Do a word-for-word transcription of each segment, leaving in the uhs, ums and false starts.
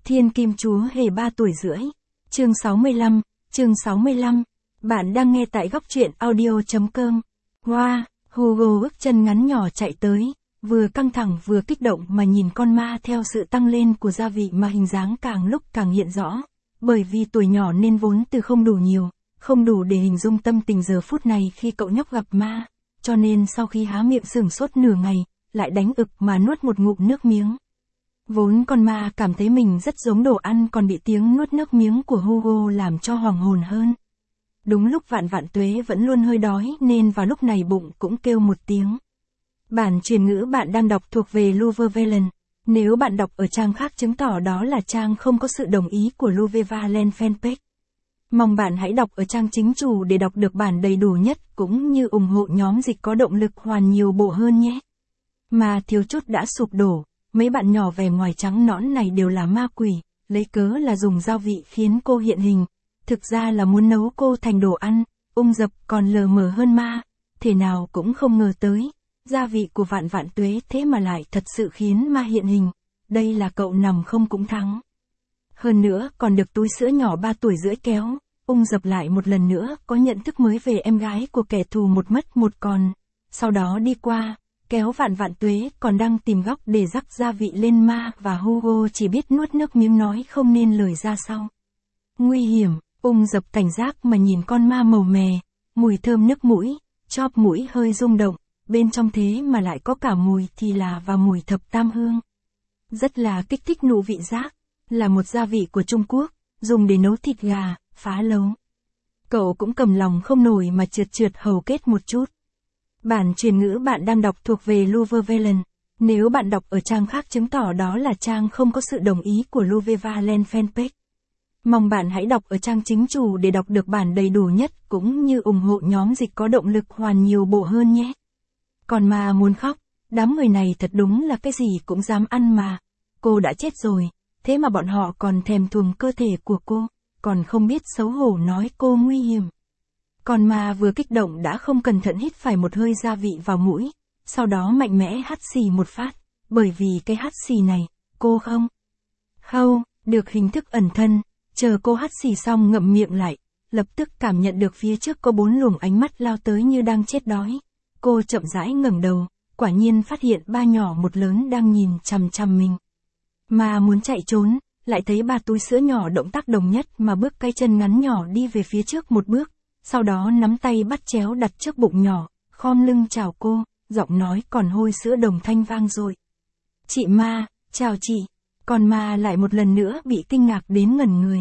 Thiên Kim Chúa Hề ba tuổi rưỡi. Chương sáu mươi lăm, chương sáu mươi lăm. Bạn đang nghe tại góc truyện audio.com. Wow, Hugo bước chân ngắn nhỏ chạy tới, vừa căng thẳng vừa kích động mà nhìn con ma theo sự tăng lên của gia vị mà hình dáng càng lúc càng hiện rõ. Bởi vì tuổi nhỏ nên vốn từ không đủ nhiều, không đủ để hình dung tâm tình giờ phút này khi cậu nhóc gặp ma, cho nên sau khi há miệng sửng sốt nửa ngày, lại đánh ực mà nuốt một ngụm nước miếng. Vốn con ma cảm thấy mình rất giống đồ ăn còn bị tiếng nuốt nước miếng của Hugo làm cho hoàng hồn hơn. Đúng lúc Vạn Vạn Tuế vẫn luôn hơi đói nên vào lúc này bụng cũng kêu một tiếng. Bản truyền ngữ bạn đang đọc thuộc về Louvre Valen. Nếu bạn đọc ở trang khác chứng tỏ đó là trang không có sự đồng ý của Louvre Valen fanpage. Mong bạn hãy đọc ở trang chính chủ để đọc được bản đầy đủ nhất cũng như ủng hộ nhóm dịch có động lực hoàn nhiều bộ hơn nhé. Mà thiếu chút đã sụp đổ, mấy bạn nhỏ vẻ ngoài trắng nõn này đều là ma quỷ, lấy cớ là dùng gia vị khiến cô hiện hình. Thực ra là muốn nấu cô thành đồ ăn, ung dập còn lờ mờ hơn ma, thế nào cũng không ngờ tới. Gia vị của Vạn Vạn Tuế thế mà lại thật sự khiến ma hiện hình, đây là cậu nằm không cũng thắng. Hơn nữa còn được túi sữa nhỏ ba tuổi rưỡi kéo, ung dập lại một lần nữa có nhận thức mới về em gái của kẻ thù một mất một còn. Sau đó đi qua, kéo Vạn Vạn Tuế còn đang tìm góc để rắc gia vị lên ma và Hugo chỉ biết nuốt nước miếng nói không nên lời ra sau. Nguy hiểm, ung dập cảnh giác mà nhìn con ma màu mè, mùi thơm nước mũi, chóp mũi hơi rung động. Bên trong thế mà lại có cả mùi thì là và mùi thập tam hương. Rất là kích thích nụ vị giác, là một gia vị của Trung Quốc, dùng để nấu thịt gà, phá lấu. Cậu cũng cầm lòng không nổi mà trượt trượt hầu kết một chút. Bản truyền ngữ bạn đang đọc thuộc về Louvre Valen. Nếu bạn đọc ở trang khác chứng tỏ đó là trang không có sự đồng ý của Louvre Valen fanpage. Mong bạn hãy đọc ở trang chính chủ để đọc được bản đầy đủ nhất cũng như ủng hộ nhóm dịch có động lực hoàn nhiều bộ hơn nhé. Còn ma muốn khóc, đám người này thật đúng là cái gì cũng dám ăn mà. Cô đã chết rồi, thế mà bọn họ còn thèm thuồng cơ thể của cô, còn không biết xấu hổ nói cô nguy hiểm. Còn ma vừa kích động đã không cẩn thận hít phải một hơi gia vị vào mũi, sau đó mạnh mẽ hắt xì một phát, bởi vì cái hắt xì này, cô không khâu được hình thức ẩn thân, chờ cô hắt xì xong ngậm miệng lại, lập tức cảm nhận được phía trước có bốn luồng ánh mắt lao tới như đang chết đói. Cô chậm rãi ngẩng đầu, quả nhiên phát hiện ba nhỏ một lớn đang nhìn chằm chằm mình. Mà muốn chạy trốn, lại thấy ba túi sữa nhỏ động tác đồng nhất mà bước cái chân ngắn nhỏ đi về phía trước một bước, sau đó nắm tay bắt chéo đặt trước bụng nhỏ, khom lưng chào cô, giọng nói còn hôi sữa đồng thanh vang dội. Chị ma, chào chị. Còn ma lại một lần nữa bị kinh ngạc đến ngẩn người.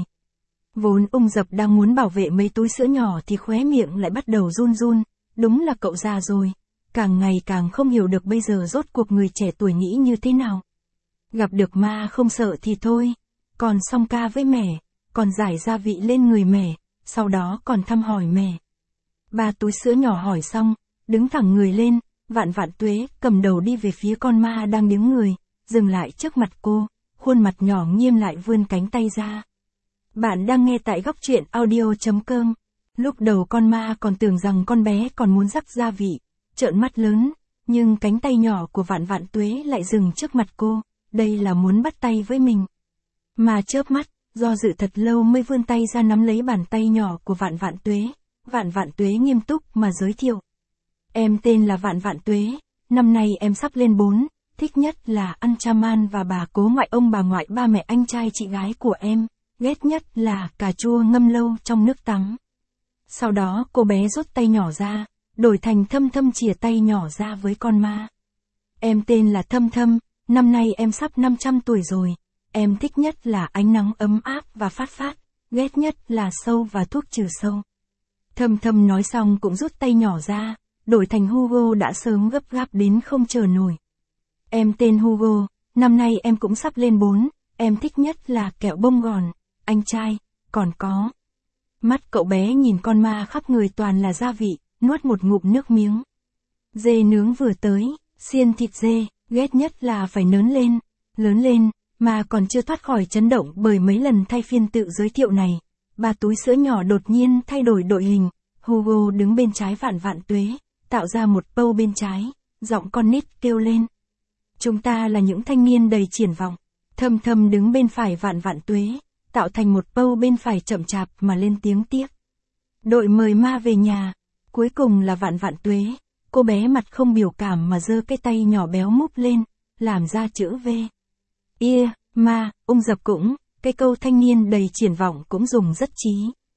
Vốn ung dập đang muốn bảo vệ mấy túi sữa nhỏ thì khóe miệng lại bắt đầu run run. Đúng là cậu già rồi, càng ngày càng không hiểu được bây giờ rốt cuộc người trẻ tuổi nghĩ như thế nào. Gặp được ma không sợ thì thôi, còn song ca với mẹ, còn giải gia vị lên người mẹ, sau đó còn thăm hỏi mẹ. Ba túi sữa nhỏ hỏi xong, đứng thẳng người lên, Vạn Vạn Tuế cầm đầu đi về phía con ma đang đứng người, dừng lại trước mặt cô, khuôn mặt nhỏ nghiêm lại vươn cánh tay ra. Bạn đang nghe tại góc truyện audio.com. Lúc đầu con ma còn tưởng rằng con bé còn muốn rắc gia vị, trợn mắt lớn, nhưng cánh tay nhỏ của Vạn Vạn Tuế lại dừng trước mặt cô, đây là muốn bắt tay với mình. Mà chớp mắt, do dự thật lâu mới vươn tay ra nắm lấy bàn tay nhỏ của Vạn Vạn Tuế. Vạn Vạn Tuế nghiêm túc mà giới thiệu. Em tên là Vạn Vạn Tuế, năm nay em sắp lên bốn, thích nhất là ăn cha man và bà cố ngoại ông bà ngoại ba mẹ anh trai chị gái của em, ghét nhất là cà chua ngâm lâu trong nước tắm. Sau đó cô bé rút tay nhỏ ra, đổi thành Thâm Thâm chìa tay nhỏ ra với con ma. Em tên là Thâm Thâm, năm nay em sắp năm trăm tuổi rồi, em thích nhất là ánh nắng ấm áp và phát phát, ghét nhất là sâu và thuốc trừ sâu. Thâm Thâm nói xong cũng rút tay nhỏ ra, đổi thành Hugo đã sớm gấp gáp đến không chờ nổi. Em tên Hugo, năm nay em cũng sắp lên bốn, em thích nhất là kẹo bông gòn, anh trai, còn có. Mắt cậu bé nhìn con ma khắp người toàn là gia vị, nuốt một ngụm nước miếng. Dê nướng vừa tới, xiên thịt dê, ghét nhất là phải nớn lên, lớn lên, mà còn chưa thoát khỏi chấn động bởi mấy lần thay phiên tự giới thiệu này. Ba túi sữa nhỏ đột nhiên thay đổi đội hình, Hugo đứng bên trái Vạn Vạn Tuế, tạo ra một pâu bên trái, giọng con nít kêu lên. Chúng ta là những thanh niên đầy triển vọng, Thâm Thâm đứng bên phải Vạn Vạn Tuế, tạo thành một pâu bên phải chậm chạp mà lên tiếng tiếp. Đội mời ma về nhà. Cuối cùng là Vạn Vạn Tuế, cô bé mặt không biểu cảm mà giơ cái tay nhỏ béo múp lên, làm ra chữ V. Ia, ma, Ung Dập cũng, cái câu thanh niên đầy triển vọng cũng dùng rất chí.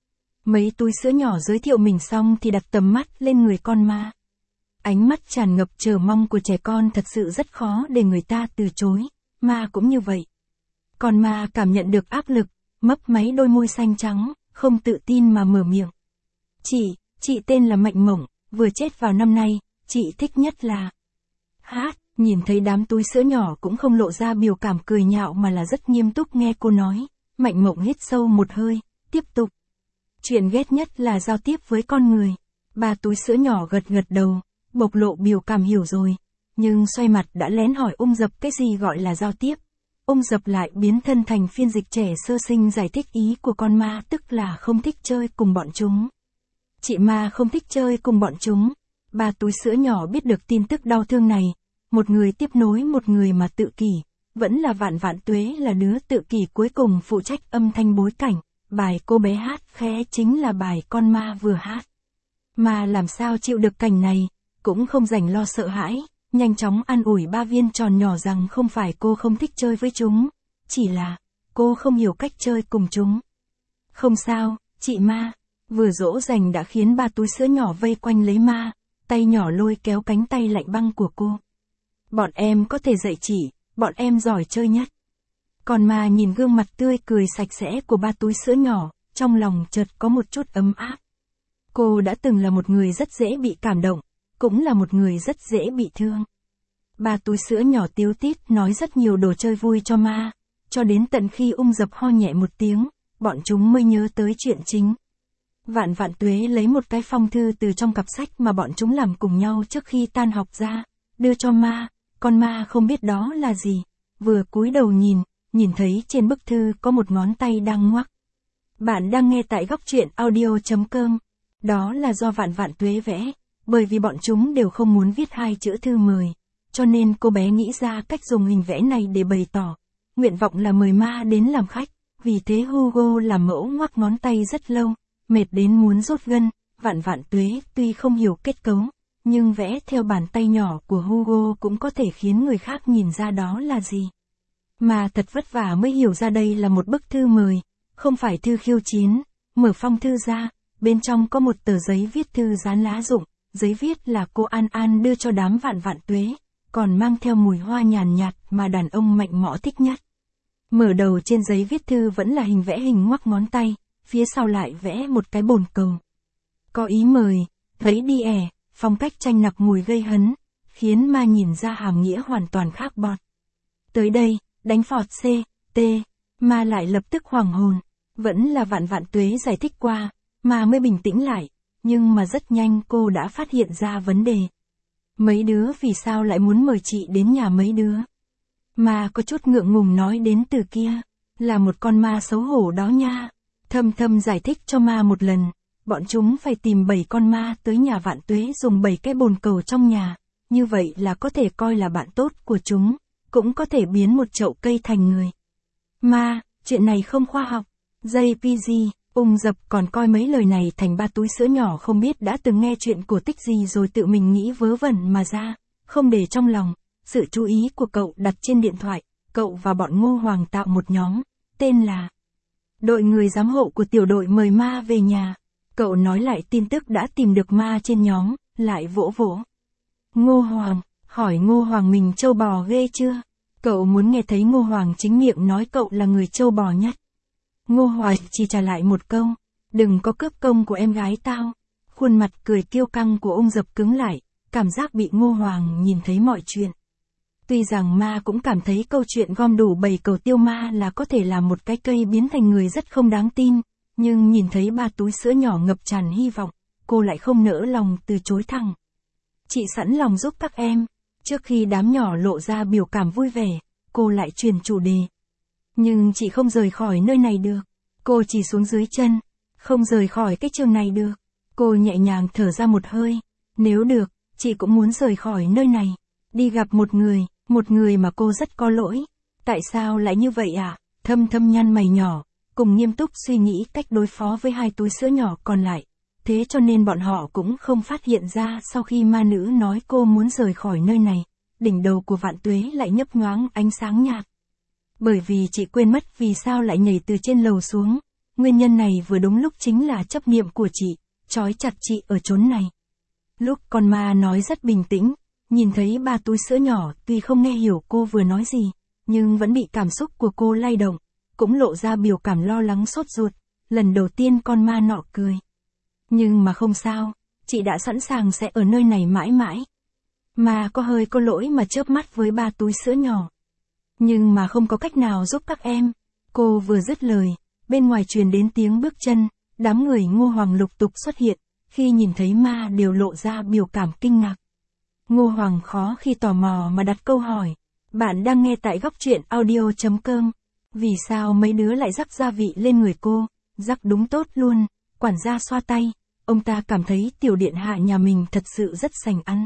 Mấy túi sữa nhỏ giới thiệu mình xong thì đặt tầm mắt lên người con ma. Ánh mắt tràn ngập chờ mong của trẻ con thật sự rất khó để người ta từ chối, ma cũng như vậy. Con ma cảm nhận được áp lực, mấp máy đôi môi xanh trắng, không tự tin mà mở miệng. Chị, chị tên là Mạnh Mộng, vừa chết vào năm nay, chị thích nhất là hát. Nhìn thấy đám túi sữa nhỏ cũng không lộ ra biểu cảm cười nhạo mà là rất nghiêm túc nghe cô nói. Mạnh Mộng hít sâu một hơi, tiếp tục. Chuyện ghét nhất là giao tiếp với con người. Ba túi sữa nhỏ gật gật đầu, bộc lộ biểu cảm hiểu rồi, nhưng xoay mặt đã lén hỏi Ung Dập cái gì gọi là giao tiếp. Ung Dập lại biến thân thành phiên dịch trẻ sơ sinh giải thích ý của con ma, tức là không thích chơi cùng bọn chúng. Chị ma không thích chơi cùng bọn chúng. Ba túi sữa nhỏ biết được tin tức đau thương này, một người tiếp nối một người mà tự kỷ, vẫn là Vạn Vạn Tuế là đứa tự kỷ cuối cùng phụ trách âm thanh bối cảnh, bài cô bé hát khẽ chính là bài con ma vừa hát. Mà làm sao chịu được cảnh này, cũng không rảnh lo sợ hãi, nhanh chóng an ủi ba viên tròn nhỏ rằng không phải cô không thích chơi với chúng, chỉ là cô không hiểu cách chơi cùng chúng. Không sao, chị ma. Vừa dỗ dành đã khiến ba túi sữa nhỏ vây quanh lấy ma, tay nhỏ lôi kéo cánh tay lạnh băng của cô. Bọn em có thể dạy chị, bọn em giỏi chơi nhất. Còn ma nhìn gương mặt tươi cười sạch sẽ của ba túi sữa nhỏ, trong lòng chợt có một chút ấm áp. Cô đã từng là một người rất dễ bị cảm động, cũng là một người rất dễ bị thương. Ba túi sữa nhỏ tíu tít nói rất nhiều đồ chơi vui cho ma, cho đến tận khi Ung Dập ho nhẹ một tiếng, bọn chúng mới nhớ tới chuyện chính. Vạn Vạn Tuế lấy một cái phong thư từ trong cặp sách mà bọn chúng làm cùng nhau trước khi tan học ra, đưa cho ma, con ma không biết đó là gì, vừa cúi đầu nhìn, nhìn thấy trên bức thư có một ngón tay đang ngoắc. Bạn đang nghe tại góc truyện audio chấm com, đó là do Vạn Vạn Tuế vẽ, bởi vì bọn chúng đều không muốn viết hai chữ thư mời, cho nên cô bé nghĩ ra cách dùng hình vẽ này để bày tỏ, nguyện vọng là mời ma đến làm khách, vì thế Hugo làm mẫu ngoắc ngón tay rất lâu. Mệt đến muốn rút gân, Vạn Vạn Tuế tuy không hiểu kết cấu, nhưng vẽ theo bàn tay nhỏ của Hugo cũng có thể khiến người khác nhìn ra đó là gì. Mà thật vất vả mới hiểu ra đây là một bức thư mời, không phải thư khiêu chiến. Mở phong thư ra, bên trong có một tờ giấy viết thư dán lá rụng, giấy viết là cô An An đưa cho đám Vạn Vạn Tuế, còn mang theo mùi hoa nhàn nhạt mà đàn ông mạnh mõ thích nhất. Mở đầu trên giấy viết thư vẫn là hình vẽ hình ngoắc ngón tay. Phía sau lại vẽ một cái bồn cầu. Có ý mời, thấy đi ẻ, phong cách tranh nặc mùi gây hấn, khiến ma nhìn ra hàm nghĩa hoàn toàn khác bọt. Tới đây, đánh phọt C, T, ma lại lập tức hoảng hồn, vẫn là Vạn Vạn Tuế giải thích qua, ma mới bình tĩnh lại, nhưng mà rất nhanh cô đã phát hiện ra vấn đề. Mấy đứa vì sao lại muốn mời chị đến nhà mấy đứa? Ma có chút ngượng ngùng nói đến từ kia, là một con ma xấu hổ đó nha. Thâm Thâm giải thích cho ma một lần, bọn chúng phải tìm bảy con ma tới nhà Vạn Tuế dùng bảy cái bồn cầu trong nhà, như vậy là có thể coi là bạn tốt của chúng, cũng có thể biến một chậu cây thành người. Ma, chuyện này không khoa học. jê pê giê, Ung Dập còn coi mấy lời này thành ba túi sữa nhỏ không biết đã từng nghe chuyện cổ tích gì rồi tự mình nghĩ vớ vẩn mà ra, không để trong lòng. Sự chú ý của cậu đặt trên điện thoại, cậu và bọn Ngô Hoàng tạo một nhóm, tên là Đội người giám hộ của tiểu đội mời ma về nhà. Cậu nói lại tin tức đã tìm được ma trên nhóm, lại vỗ vỗ. Ngô Hoàng, hỏi Ngô Hoàng mình trâu bò ghê chưa? Cậu muốn nghe thấy Ngô Hoàng chính miệng nói cậu là người trâu bò nhất. Ngô Hoàng chỉ trả lại một câu, đừng có cướp công của em gái tao. Khuôn mặt cười kiêu căng của Ung Dập cứng lại, cảm giác bị Ngô Hoàng nhìn thấy mọi chuyện. Tuy rằng ma cũng cảm thấy câu chuyện gom đủ bảy cầu tiêu ma là có thể làm một cái cây biến thành người rất không đáng tin, nhưng nhìn thấy ba túi sữa nhỏ ngập tràn hy vọng, cô lại không nỡ lòng từ chối thẳng. Chị sẵn lòng giúp các em. Trước khi đám nhỏ lộ ra biểu cảm vui vẻ, cô lại truyền chủ đề. Nhưng chị không rời khỏi nơi này được. Cô chỉ xuống dưới chân. Không rời khỏi cái trường này được. Cô nhẹ nhàng thở ra một hơi. Nếu được, chị cũng muốn rời khỏi nơi này. Đi gặp một người, một người mà cô rất có lỗi. Tại sao lại như vậy ạ? À? Thâm Thâm nhăn mày nhỏ, cùng nghiêm túc suy nghĩ cách đối phó với hai túi sữa nhỏ còn lại. Thế cho nên bọn họ cũng không phát hiện ra sau khi ma nữ nói cô muốn rời khỏi nơi này, đỉnh đầu của Vạn Tuế lại nhấp nhoáng ánh sáng nhạt. Bởi vì chị quên mất vì sao lại nhảy từ trên lầu xuống, nguyên nhân này vừa đúng lúc chính là chấp niệm của chị, trói chặt chị ở chốn này. Lúc con ma nói rất bình tĩnh, nhìn thấy ba túi sữa nhỏ tuy không nghe hiểu cô vừa nói gì, nhưng vẫn bị cảm xúc của cô lay động, cũng lộ ra biểu cảm lo lắng sốt ruột, lần đầu tiên con ma nọ cười. Nhưng mà không sao, chị đã sẵn sàng sẽ ở nơi này mãi mãi. Mà có hơi có lỗi mà chớp mắt với ba túi sữa nhỏ. Nhưng mà không có cách nào giúp các em. Cô vừa dứt lời, bên ngoài truyền đến tiếng bước chân, đám người Ngô Hoàng lục tục xuất hiện, khi nhìn thấy ma đều lộ ra biểu cảm kinh ngạc. Ngô Hoàng khó khi tò mò mà đặt câu hỏi. Bạn đang nghe tại góc truyện audio chấm com. Vì sao mấy đứa lại rắc gia vị lên người cô? Rắc đúng tốt luôn. Quản gia xoa tay, ông ta cảm thấy tiểu điện hạ nhà mình thật sự rất sành ăn.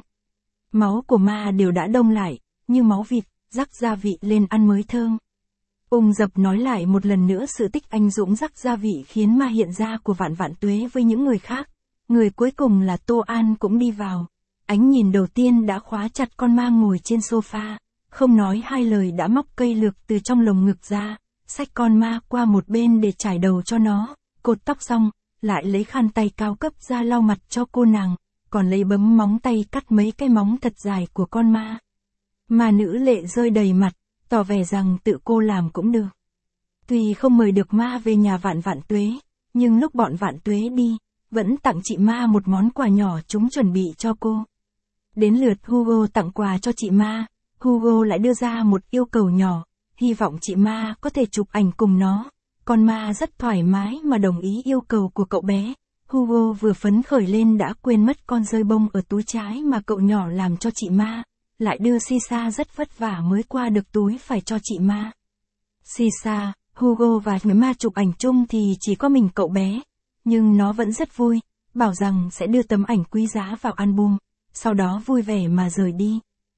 Máu của ma đều đã đông lại, như máu vịt, rắc gia vị lên ăn mới thơm. Ung Dập nói lại một lần nữa sự tích anh dũng rắc gia vị khiến ma hiện ra của Vạn Vạn Tuế với những người khác. Người cuối cùng là Tô An cũng đi vào. Ánh nhìn đầu tiên đã khóa chặt con ma ngồi trên sofa, không nói hai lời đã móc cây lược từ trong lồng ngực ra, xách con ma qua một bên để trải đầu cho nó, cột tóc xong, lại lấy khăn tay cao cấp ra lau mặt cho cô nàng, còn lấy bấm móng tay cắt mấy cái móng thật dài của con ma. Ma nữ lệ rơi đầy mặt, tỏ vẻ rằng tự cô làm cũng được. Tuy không mời được ma về nhà Vạn Vạn Tuế, nhưng lúc bọn Vạn Tuế đi, vẫn tặng chị ma một món quà nhỏ chúng chuẩn bị cho cô. Đến lượt Hugo tặng quà cho chị ma, Hugo lại đưa ra một yêu cầu nhỏ, hy vọng chị ma có thể chụp ảnh cùng nó. Con ma rất thoải mái mà đồng ý yêu cầu của cậu bé. Hugo vừa phấn khởi lên đã quên mất con rơi bông ở túi trái mà cậu nhỏ làm cho chị ma, lại đưa Sisa rất vất vả mới qua được túi phải cho chị ma. Sisa, Hugo và ma chụp ảnh chung thì chỉ có mình cậu bé, nhưng nó vẫn rất vui, bảo rằng sẽ đưa tấm ảnh quý giá vào album, sau đó vui vẻ mà rời đi.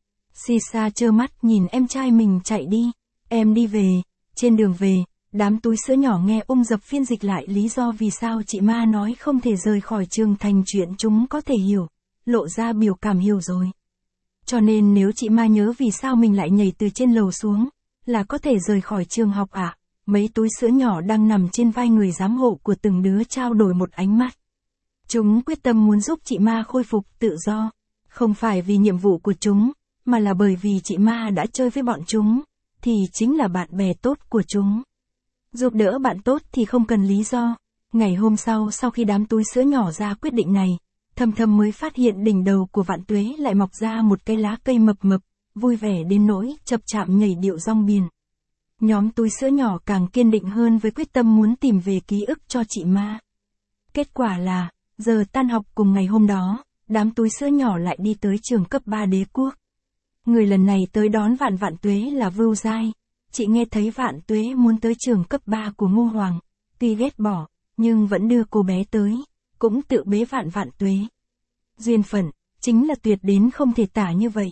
Sisa trơ mắt nhìn em trai mình chạy đi, em đi về, trên đường về, đám túi sữa nhỏ nghe Ung Dập phiên dịch lại lý do vì sao chị ma nói không thể rời khỏi trường thành chuyện chúng có thể hiểu, lộ ra biểu cảm hiểu rồi. Cho nên nếu chị ma nhớ vì sao mình lại nhảy từ trên lầu xuống, là có thể rời khỏi trường học ạ. À? Mấy túi sữa nhỏ đang nằm trên vai người giám hộ của từng đứa trao đổi một ánh mắt. Chúng quyết tâm muốn giúp chị ma khôi phục tự do, không phải vì nhiệm vụ của chúng, mà là bởi vì chị ma đã chơi với bọn chúng, thì chính là bạn bè tốt của chúng. Giúp đỡ bạn tốt thì không cần lý do. Ngày hôm sau sau khi đám túi sữa nhỏ ra quyết định này, Thâm Thâm mới phát hiện đỉnh đầu của Vạn Tuế lại mọc ra một cái lá cây mập mập, vui vẻ đến nỗi chập chạm nhảy điệu rong biển. Nhóm túi sữa nhỏ càng kiên định hơn với quyết tâm muốn tìm về ký ức cho chị ma. Kết quả là, giờ tan học cùng ngày hôm đó, đám túi sữa nhỏ lại đi tới trường cấp ba Đế Quốc. Người lần này tới đón Vạn Vạn Tuế là Vưu Giai. Chị nghe thấy Vạn Tuế muốn tới trường cấp ba của Ngô Hoàng, tuy ghét bỏ, nhưng vẫn đưa cô bé tới, cũng tự bế Vạn Vạn Tuế. Duyên phận, chính là tuyệt đến không thể tả như vậy.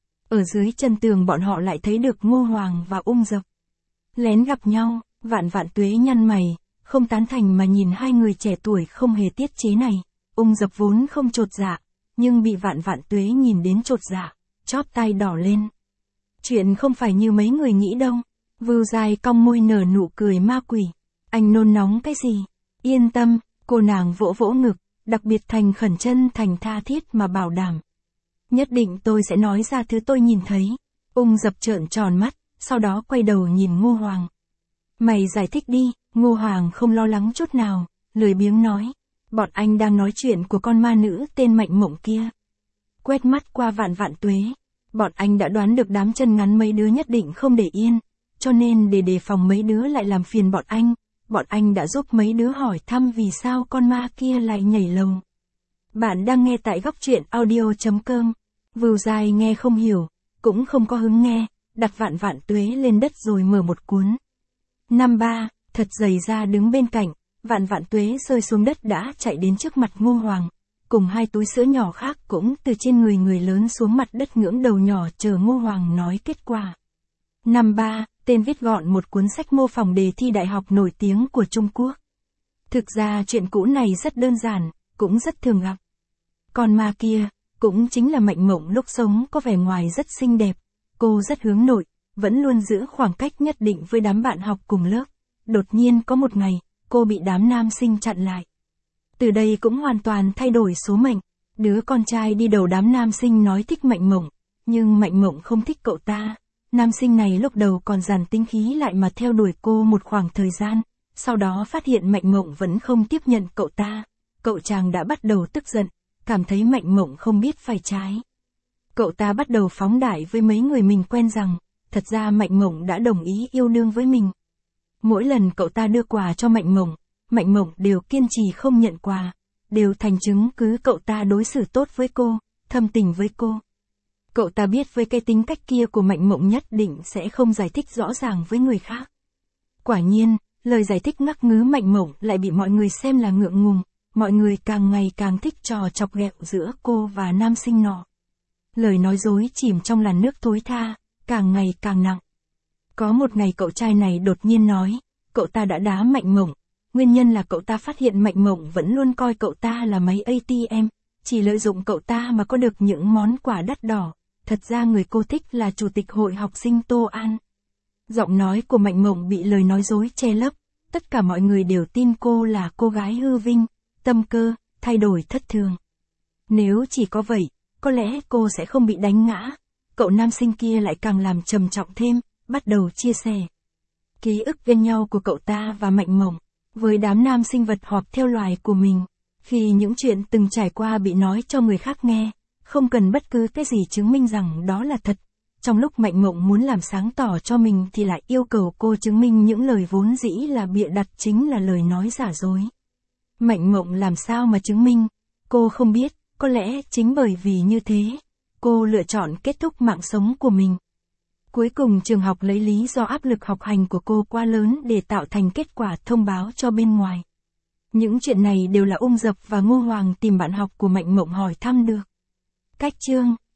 Ở dưới chân tường bọn họ lại thấy được Ngô Hoàng và Ung Dập. Lén gặp nhau, Vạn Vạn Tuế nhăn mày, không tán thành mà nhìn hai người trẻ tuổi không hề tiết chế này. Ung Dập vốn không chột dạ, nhưng bị Vạn Vạn Tuế nhìn đến chột dạ, chóp tai đỏ lên. Chuyện không phải như mấy người nghĩ đâu. Vưu Giai cong môi nở nụ cười ma quỷ. Anh nôn nóng cái gì? Yên tâm, cô nàng vỗ vỗ ngực, đặc biệt thành khẩn chân thành tha thiết mà bảo đảm. Nhất định tôi sẽ nói ra thứ tôi nhìn thấy. Ung Dập trợn tròn mắt, sau đó quay đầu nhìn Ngô Hoàng. Mày giải thích đi. Ngô Hoàng không lo lắng chút nào, lười biếng nói. Bọn anh đang nói chuyện của con ma nữ tên Mạnh Mộng kia. Quét mắt qua Vạn Vạn Tuế, bọn anh đã đoán được đám chân ngắn mấy đứa nhất định không để yên, cho nên để đề phòng mấy đứa lại làm phiền bọn anh, bọn anh đã giúp mấy đứa hỏi thăm vì sao con ma kia lại nhảy lầu. Bạn đang nghe tại góc truyện audio chấm com. Vưu Giai nghe không hiểu, cũng không có hứng nghe, đặt Vạn Vạn Tuế lên đất rồi mở một cuốn. Năm ba, thật dày ra đứng bên cạnh, Vạn Vạn Tuế rơi xuống đất đã chạy đến trước mặt Ngô Hoàng, cùng hai túi sữa nhỏ khác cũng từ trên người người lớn xuống mặt đất ngưỡng đầu nhỏ chờ Ngô Hoàng nói kết quả. Năm ba, tên viết gọn một cuốn sách mô phỏng đề thi đại học nổi tiếng của Trung Quốc. Thực ra chuyện cũ này rất đơn giản, cũng rất thường gặp. Con ma kia, cũng chính là Mạnh Mộng lúc sống có vẻ ngoài rất xinh đẹp, cô rất hướng nội, vẫn luôn giữ khoảng cách nhất định với đám bạn học cùng lớp. Đột nhiên có một ngày, cô bị đám nam sinh chặn lại. Từ đây cũng hoàn toàn thay đổi số mệnh. Đứa con trai đi đầu đám nam sinh nói thích Mạnh Mộng, nhưng Mạnh Mộng không thích cậu ta. Nam sinh này lúc đầu còn dàn tính khí lại mà theo đuổi cô một khoảng thời gian, sau đó phát hiện Mạnh Mộng vẫn không tiếp nhận cậu ta. Cậu chàng đã bắt đầu tức giận, cảm thấy Mạnh Mộng không biết phải trái. Cậu ta bắt đầu phóng đại với mấy người mình quen rằng, thật ra Mạnh Mộng đã đồng ý yêu đương với mình. Mỗi lần cậu ta đưa quà cho Mạnh Mộng, Mạnh Mộng đều kiên trì không nhận quà, đều thành chứng cứ cậu ta đối xử tốt với cô, thâm tình với cô. Cậu ta biết với cái tính cách kia của Mạnh Mộng nhất định sẽ không giải thích rõ ràng với người khác. Quả nhiên, lời giải thích ngắc ngứ Mạnh Mộng lại bị mọi người xem là ngượng ngùng, mọi người càng ngày càng thích trò chọc ghẹo giữa cô và nam sinh nọ. Lời nói dối chìm trong làn nước thối tha, càng ngày càng nặng. Có một ngày cậu trai này đột nhiên nói, cậu ta đã đá Mạnh Mộng, nguyên nhân là cậu ta phát hiện Mạnh Mộng vẫn luôn coi cậu ta là máy a tê em, chỉ lợi dụng cậu ta mà có được những món quà đắt đỏ, thật ra người cô thích là chủ tịch hội học sinh Tô An. Giọng nói của Mạnh Mộng bị lời nói dối che lấp, tất cả mọi người đều tin cô là cô gái hư vinh, tâm cơ, thay đổi thất thường. Nếu chỉ có vậy, có lẽ cô sẽ không bị đánh ngã. Cậu nam sinh kia lại càng làm trầm trọng thêm, bắt đầu chia sẻ ký ức ghen nhau của cậu ta và Mạnh Mộng với đám nam sinh vật họp theo loài của mình. Khi những chuyện từng trải qua bị nói cho người khác nghe, không cần bất cứ cái gì chứng minh rằng đó là thật. Trong lúc Mạnh Mộng muốn làm sáng tỏ cho mình thì lại yêu cầu cô chứng minh những lời vốn dĩ là bịa đặt chính là lời nói giả dối. Mạnh Mộng làm sao mà chứng minh? Cô không biết, có lẽ chính bởi vì như thế, cô lựa chọn kết thúc mạng sống của mình. Cuối cùng trường học lấy lý do áp lực học hành của cô quá lớn để tạo thành kết quả thông báo cho bên ngoài. Những chuyện này đều là Ung Dập và Ngô Hoàng tìm bạn học của Mạnh Mộng hỏi thăm được. Cách chương